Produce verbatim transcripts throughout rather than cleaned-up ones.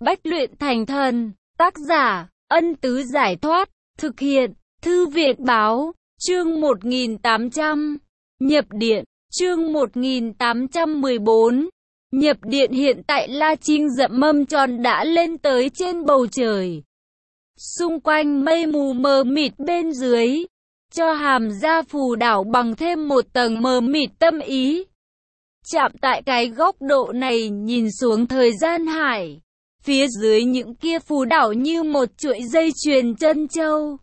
Bách luyện thành thần. Tác giả, Ân Tứ Giải Thoát. Thực hiện, Thư Viện Báo. Chương một nghìn tám trăm. Nhập điện. Chương một nghìn tám trăm mười bốn. Nhập điện. Hiện tại La Trinh dậm mâm tròn đã lên tới trên bầu trời. Xung quanh mây mù mờ mịt bên dưới, cho Hàm Gia Phù Đảo bằng thêm một tầng mờ mịt tâm ý. Chạm tại cái góc độ này nhìn xuống thời gian hải, phía dưới những kia phù đảo như một chuỗi dây chuyền trân châu,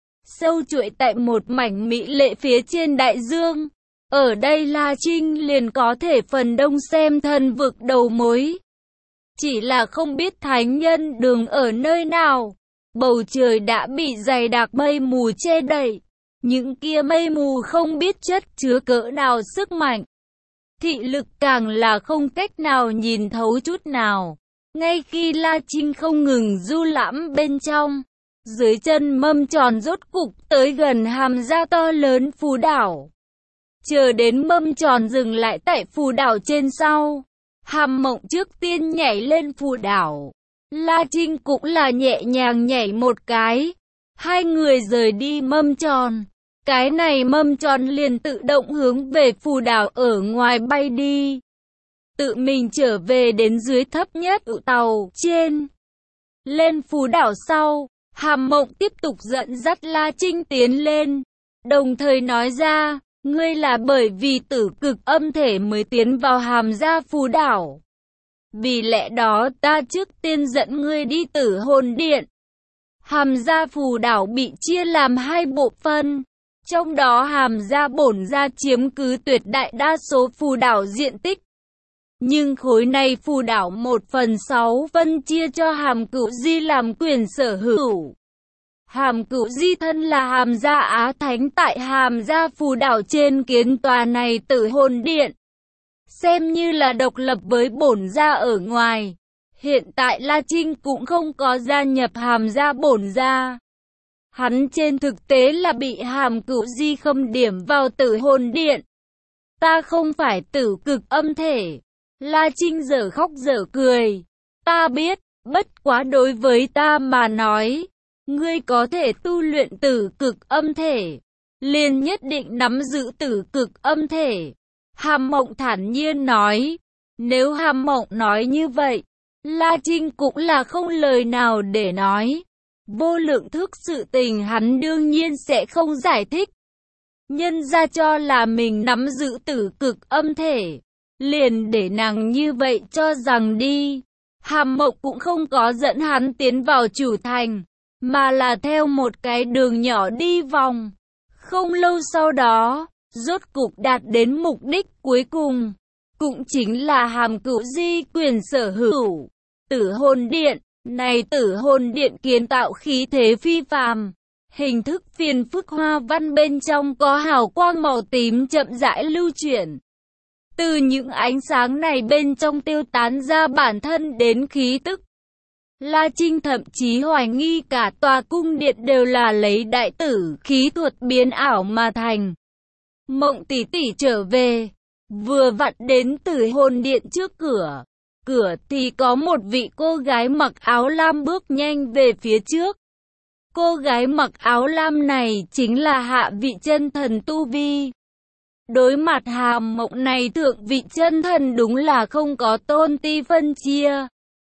sâu chuỗi tại một mảnh mỹ lệ phía trên đại dương. Ở đây La Trinh liền có thể phần đông xem thần vực đầu mối. Chỉ là không biết thánh nhân đường ở nơi nào. Bầu trời đã bị dày đặc mây mù che đậy. Những kia mây mù không biết chất chứa cỡ nào sức mạnh. Thị lực càng là không cách nào nhìn thấu chút nào. Ngay khi La Trinh không ngừng du lãm bên trong, dưới chân mâm tròn rốt cục tới gần Hàm Gia to lớn phù đảo. Chờ đến mâm tròn dừng lại tại phù đảo trên sau, Hàm Mộng trước tiên nhảy lên phù đảo. La Trinh cũng là nhẹ nhàng nhảy một cái. Hai người rời đi mâm tròn. Cái này mâm tròn liền tự động hướng về phù đảo ở ngoài bay đi. Tự mình trở về đến dưới thấp nhất ụ tàu trên. Lên phù đảo sau, Hàm Mộng tiếp tục dẫn dắt La Trinh tiến lên. Đồng thời nói ra, ngươi là bởi vì tử cực âm thể mới tiến vào Hàm Gia phù đảo. Vì lẽ đó ta trước tiên dẫn ngươi đi Tử Hồn Điện. Hàm Gia phù đảo bị chia làm hai bộ phận. Trong đó Hàm Gia bổn gia chiếm cứ tuyệt đại đa số phù đảo diện tích. Nhưng khối này phù đảo một phần sáu phân chia cho Hàm Cửu Di làm quyền sở hữu. Hàm Cửu Di thân là Hàm Gia Á Thánh tại Hàm Gia phù đảo trên kiến tòa này Tử Hồn Điện. Xem như là độc lập với bổn gia ở ngoài. Hiện tại La Trinh cũng không có gia nhập Hàm Gia bổn gia. Hắn trên thực tế là bị Hàm Cửu Di khâm điểm vào Tử Hồn Điện. Ta không phải tử cực âm thể. La Trinh dở khóc dở cười. Ta biết, bất quá đối với ta mà nói, ngươi có thể tu luyện tử cực âm thể, liền nhất định nắm giữ tử cực âm thể. Hàm Mộng thản nhiên nói. Nếu Hàm Mộng nói như vậy, La Trinh cũng là không lời nào để nói. Vô lượng thức sự tình hắn đương nhiên sẽ không giải thích. Nhân ra cho là mình nắm giữ tử cực âm thể, liền để nàng như vậy cho rằng đi. Hàm Mộng cũng không có dẫn hắn tiến vào chủ thành, mà là theo một cái đường nhỏ đi vòng. Không lâu sau đó, rốt cục đạt đến mục đích cuối cùng, cũng chính là Hàm Cửu Di quyền sở hữu Tử Hồn Điện. Này Tử Hồn Điện kiến tạo khí thế phi phàm, hình thức phiền phức hoa văn bên trong có hào quang màu tím chậm rãi lưu chuyển. Từ những ánh sáng này bên trong tiêu tán ra bản thân đến khí tức. La Trinh thậm chí hoài nghi cả tòa cung điện đều là lấy đại tử khí thuật biến ảo mà thành. Mộng tỷ tỷ trở về, vừa vặn đến Tử Hồn Điện trước cửa. Cửa thì có một vị cô gái mặc áo lam bước nhanh về phía trước. Cô gái mặc áo lam này chính là hạ vị chân thần tu vi. Đối mặt Hàm Mộng này thượng vị chân thần đúng là không có tôn ti phân chia.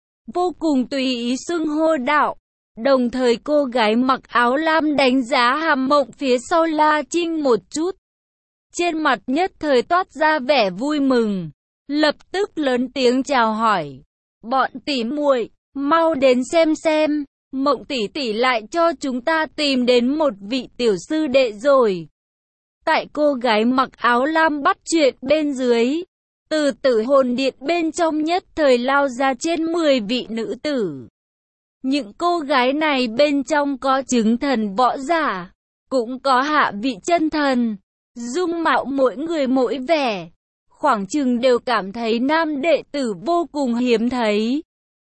Vô cùng tùy ý xưng hô đạo. Đồng thời cô gái mặc áo lam đánh giá Hàm Mộng phía sau La Trinh một chút. Trên mặt nhất thời toát ra vẻ vui mừng. Lập tức lớn tiếng chào hỏi. Bọn tỷ muội, mau đến xem xem. Mộng tỷ tỷ lại cho chúng ta tìm đến một vị tiểu sư đệ rồi. Tại cô gái mặc áo lam bắt chuyện bên dưới, từ Tử Hồn Điện bên trong nhất thời lao ra trên mười vị nữ tử. Những cô gái này bên trong có chứng thần võ giả, cũng có hạ vị chân thần. Dung mạo mỗi người mỗi vẻ, khoảng chừng đều cảm thấy nam đệ tử vô cùng hiếm thấy.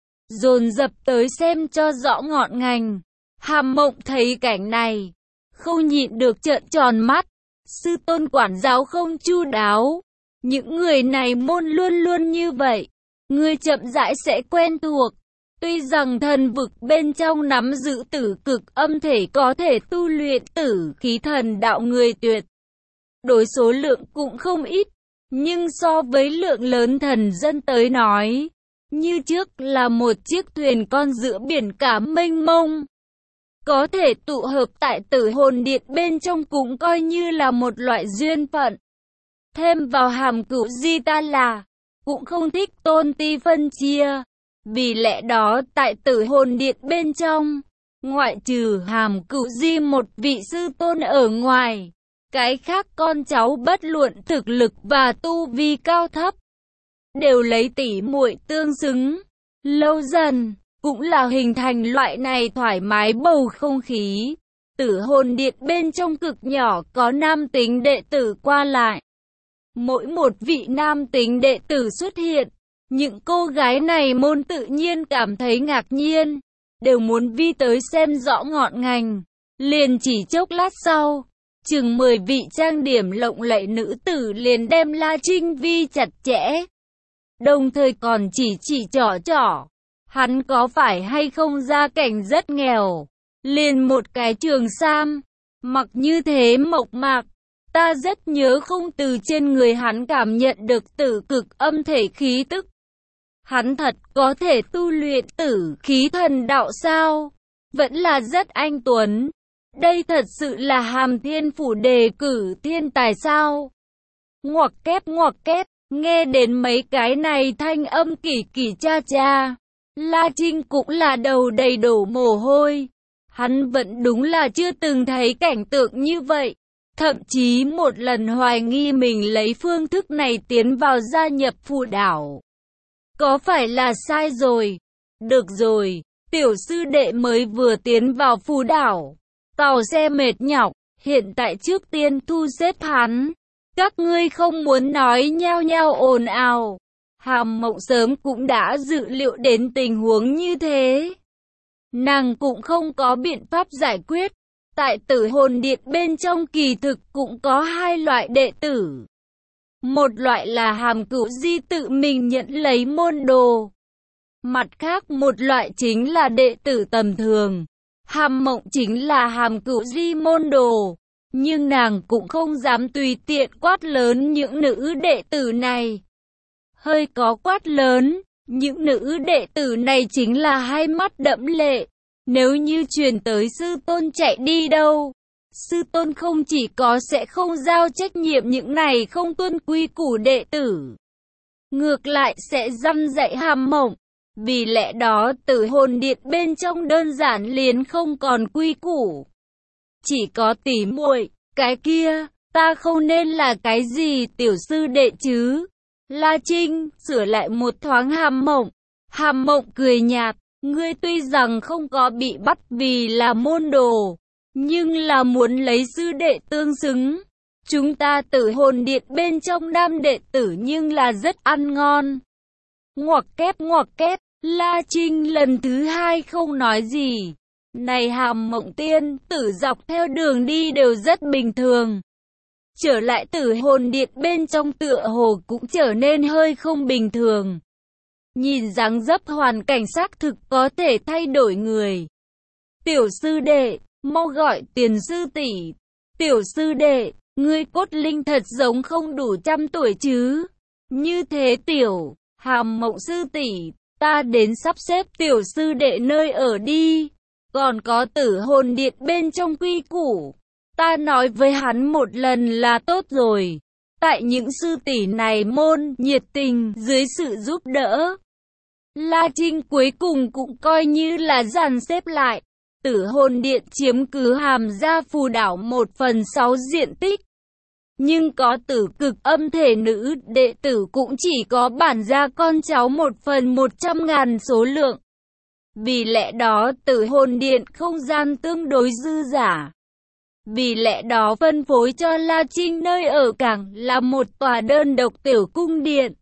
Dồn dập tới xem cho rõ ngọn ngành. Hàm Mộng thấy cảnh này, không nhịn được trợn tròn mắt. Sư tôn quản giáo không chu đáo. Những người này môn luôn luôn như vậy. Ngươi chậm rãi sẽ quen thuộc. Tuy rằng thần vực bên trong nắm giữ tử cực âm thể có thể tu luyện tử khí thần đạo người tuyệt đối số lượng cũng không ít, nhưng so với lượng lớn thần dân tới nói, như trước là một chiếc thuyền con giữa biển cả mênh mông. Có thể tụ hợp tại Tử Hồn Điện bên trong cũng coi như là một loại duyên phận. Thêm vào hàm cửu di ta là cũng không thích tôn ti phân chia. Vì lẽ đó tại Tử Hồn Điện bên trong, ngoại trừ hàm cửu di một vị sư tôn ở ngoài, cái khác con cháu bất luận thực lực và tu vi cao thấp, đều lấy tỷ muội tương xứng. Lâu dần, cũng là hình thành loại này thoải mái bầu không khí. Tử Hồn Điện bên trong cực nhỏ có nam tính đệ tử qua lại. Mỗi một vị nam tính đệ tử xuất hiện, những cô gái này môn tự nhiên cảm thấy ngạc nhiên, đều muốn vi tới xem rõ ngọn ngành. Liền chỉ chốc lát sau, chừng mười vị trang điểm lộng lẫy nữ tử liền đem La Trinh vi chặt chẽ. Đồng thời còn chỉ chỉ trỏ trỏ, hắn có phải hay không gia cảnh rất nghèo, liền một cái trường sam, mặc như thế mộc mạc. Ta rất nhớ không từ trên người hắn cảm nhận được tử cực âm thể khí tức. Hắn thật có thể tu luyện tử khí thần đạo sao? Vẫn là rất anh tuấn. Đây thật sự là Hàm Thiên Phủ đề cử thiên tài sao? Ngoặc kép ngoặc kép, nghe đến mấy cái này thanh âm kỳ kỳ cha cha. La Trinh cũng là đầu đầy đổ mồ hôi. Hắn vẫn đúng là chưa từng thấy cảnh tượng như vậy. Thậm chí một lần hoài nghi mình lấy phương thức này tiến vào gia nhập phù đảo. Có phải là sai rồi? Được rồi, tiểu sư đệ mới vừa tiến vào phù đảo. Tàu xe mệt nhọc, hiện tại trước tiên thu xếp hắn. Các ngươi không muốn nói nhao nhao ồn ào. Hàm Mộng sớm cũng đã dự liệu đến tình huống như thế. Nàng cũng không có biện pháp giải quyết. Tại Tử Hồn Điện bên trong kỳ thực cũng có hai loại đệ tử. Một loại là Hàm Cửu Di tự mình nhận lấy môn đồ. Mặt khác một loại chính là đệ tử tầm thường. Hàm Mộng chính là Hàm Cửu Di môn đồ. Nhưng nàng cũng không dám tùy tiện quát lớn những nữ đệ tử này. Hơi có quát lớn, những nữ đệ tử này chính là hai mắt đẫm lệ. Nếu như truyền tới sư tôn chạy đi đâu, sư tôn không chỉ có sẽ không giao trách nhiệm những này không tuân quy củ đệ tử, ngược lại sẽ dăm dạy Hàm Mộng. Vì lẽ đó Tử Hồn Điện bên trong đơn giản liền không còn quy củ. Chỉ có tỉ muội, cái kia, ta không nên là cái gì tiểu sư đệ chứ? La Trinh sửa lại một thoáng Hàm Mộng. Hàm Mộng cười nhạt. Ngươi tuy rằng không có bị bắt vì là môn đồ, nhưng là muốn lấy sư đệ tương xứng. Chúng ta Tử Hồn Điện bên trong nam đệ tử nhưng là rất ăn ngon. Ngoặc kép ngoặc kép, La Trinh lần thứ hai không nói gì. Này Hàm Mộng tiên tử dọc theo đường đi đều rất bình thường. Trở lại Tử Hồn Điện bên trong tựa hồ cũng trở nên hơi không bình thường. Nhìn dáng dấp hoàn cảnh xác thực có thể thay đổi người. Tiểu sư đệ, mau gọi tiền sư tỷ. Tiểu sư đệ, ngươi cốt linh thật giống không đủ trăm tuổi chứ. Như thế tiểu, Hàm Mộng sư tỷ, ta đến sắp xếp tiểu sư đệ nơi ở đi. Còn có Tử Hồn Điện bên trong quy củ, ta nói với hắn một lần là tốt rồi. Tại những sư tỷ này môn nhiệt tình dưới sự giúp đỡ, La Trinh cuối cùng cũng coi như là dàn xếp lại. Tử Hồn Điện chiếm cứ Hàm gia phù đảo một phần sáu diện tích. Nhưng có tử cực âm thể nữ đệ tử cũng chỉ có bản gia con cháu một phần một trăm ngàn số lượng. Vì lẽ đó Tử Hồn Điện không gian tương đối dư giả. Vì lẽ đó phân phối cho La Trinh nơi ở càng là một tòa đơn độc tiểu cung điện.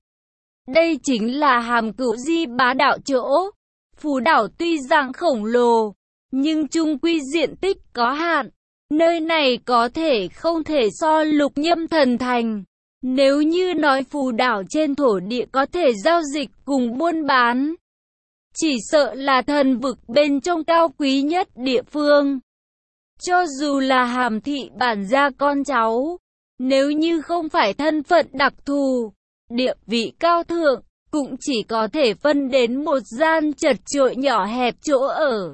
Đây chính là Hàm Cửu Di bá đạo chỗ. Phù đảo tuy rằng khổng lồ, nhưng chung quy diện tích có hạn. Nơi này có thể không thể so Lục Nhâm Thần Thành. Nếu như nói phù đảo trên thổ địa có thể giao dịch cùng buôn bán, chỉ sợ là thần vực bên trong cao quý nhất địa phương. Cho dù là Hàm thị bản gia con cháu, nếu như không phải thân phận đặc thù, địa vị cao thượng, cũng chỉ có thể phân đến một gian chật chội nhỏ hẹp chỗ ở.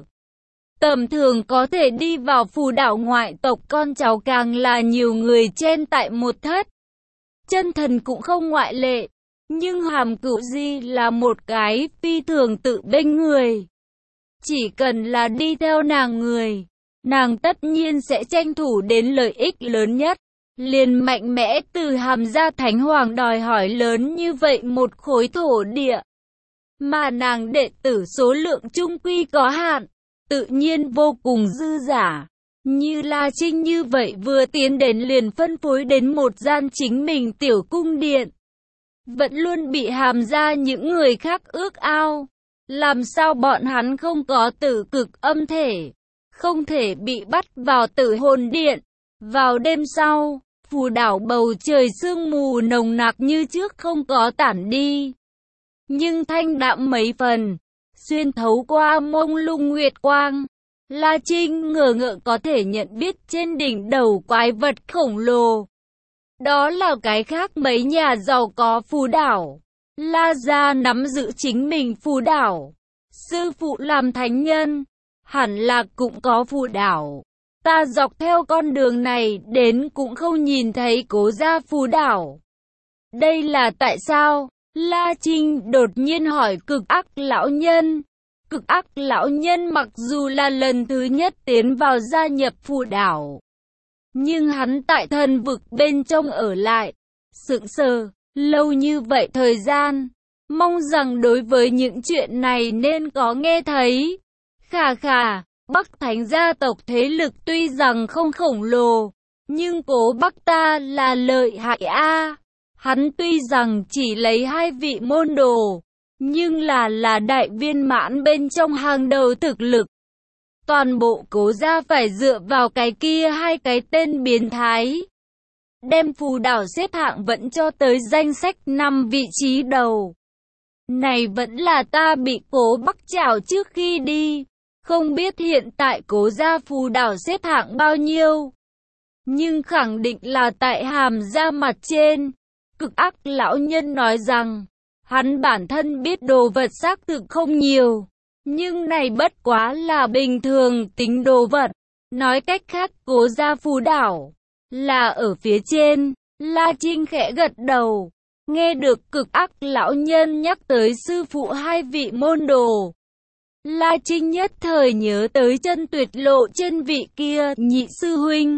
Tầm thường có thể đi vào phù đảo ngoại tộc con cháu càng là nhiều người chen tại một thất. Chân thần cũng không ngoại lệ, nhưng Hàm Cửu Di là một cái phi thường tự bênh người. Chỉ cần là đi theo nàng người, nàng tất nhiên sẽ tranh thủ đến lợi ích lớn nhất. Liền mạnh mẽ từ Hàm gia Thánh Hoàng đòi hỏi lớn như vậy một khối thổ địa. Mà nàng đệ tử số lượng chung quy có hạn, tự nhiên vô cùng dư giả. Như La Trinh như vậy vừa tiến đến liền phân phối đến một gian chính mình tiểu cung điện. Vẫn luôn bị Hàm gia những người khác ước ao. Làm sao bọn hắn không có tử cực âm thể, không thể bị bắt vào tử hồn điện. Vào đêm sau, phù đảo bầu trời sương mù nồng nặc như trước không có tản đi, nhưng thanh đạm mấy phần, xuyên thấu qua mông lung nguyệt quang. La Trinh ngờ ngợ có thể nhận biết trên đỉnh đầu quái vật khổng lồ. Đó là cái khác mấy nhà giàu có phù đảo. La gia nắm giữ chính mình phù đảo. Sư phụ làm thánh nhân, hẳn là cũng có phù đảo. Ta dọc theo con đường này đến cũng không nhìn thấy Cố gia phù đảo. Đây là tại sao? La Trinh đột nhiên hỏi cực ác lão nhân. Cực ác lão nhân mặc dù là lần thứ nhất tiến vào gia nhập phù đảo, nhưng hắn tại thần vực bên trong ở lại, sững sờ, lâu như vậy thời gian, mong rằng đối với những chuyện này nên có nghe thấy. Khà khà, Bắc Thánh gia tộc thế lực tuy rằng không khổng lồ, nhưng Cố Bắc ta là lợi hại a. Hắn tuy rằng chỉ lấy hai vị môn đồ, nhưng là là đại viên mãn bên trong hàng đầu thực lực. Toàn bộ Cố gia phải dựa vào cái kia hai cái tên biến thái. Đem phù đảo xếp hạng vẫn cho tới danh sách năm vị trí đầu. Này vẫn là ta bị Cố Bắc chảo trước khi đi. Không biết hiện tại Cố gia phù đảo xếp hạng bao nhiêu. Nhưng khẳng định là tại Hàm gia mặt trên. Cực ác lão nhân nói rằng, hắn bản thân biết đồ vật xác thực không nhiều, nhưng này bất quá là bình thường tính đồ vật. Nói cách khác Cố gia phù đảo là ở phía trên. La Trinh khẽ gật đầu, nghe được cực ác lão nhân nhắc tới sư phụ hai vị môn đồ. La Trinh nhất thời nhớ tới chân tuyệt lộ chân vị kia nhị sư huynh.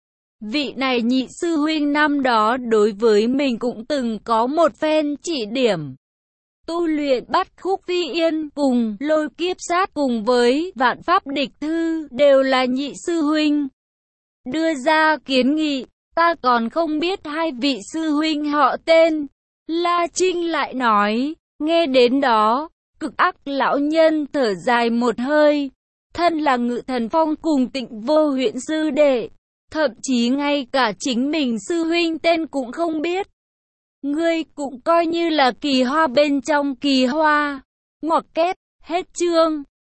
Vị này nhị sư huynh năm đó đối với mình cũng từng có một phen chỉ điểm. Tu luyện Bát Khúc Phi Yên cùng Lôi Kiếp Sát cùng với Vạn Pháp Địch Thư đều là nhị sư huynh đưa ra kiến nghị. Ta còn không biết hai vị sư huynh họ tên. La Trinh lại nói, nghe đến đó, cực ác lão nhân thở dài một hơi. Thân là Ngự Thần Phong cùng Tịnh Vô huyện sư đệ, thậm chí ngay cả chính mình sư huynh tên cũng không biết. Ngươi cũng coi như là kỳ hoa bên trong kỳ hoa. Ngoặc kép, hết chương.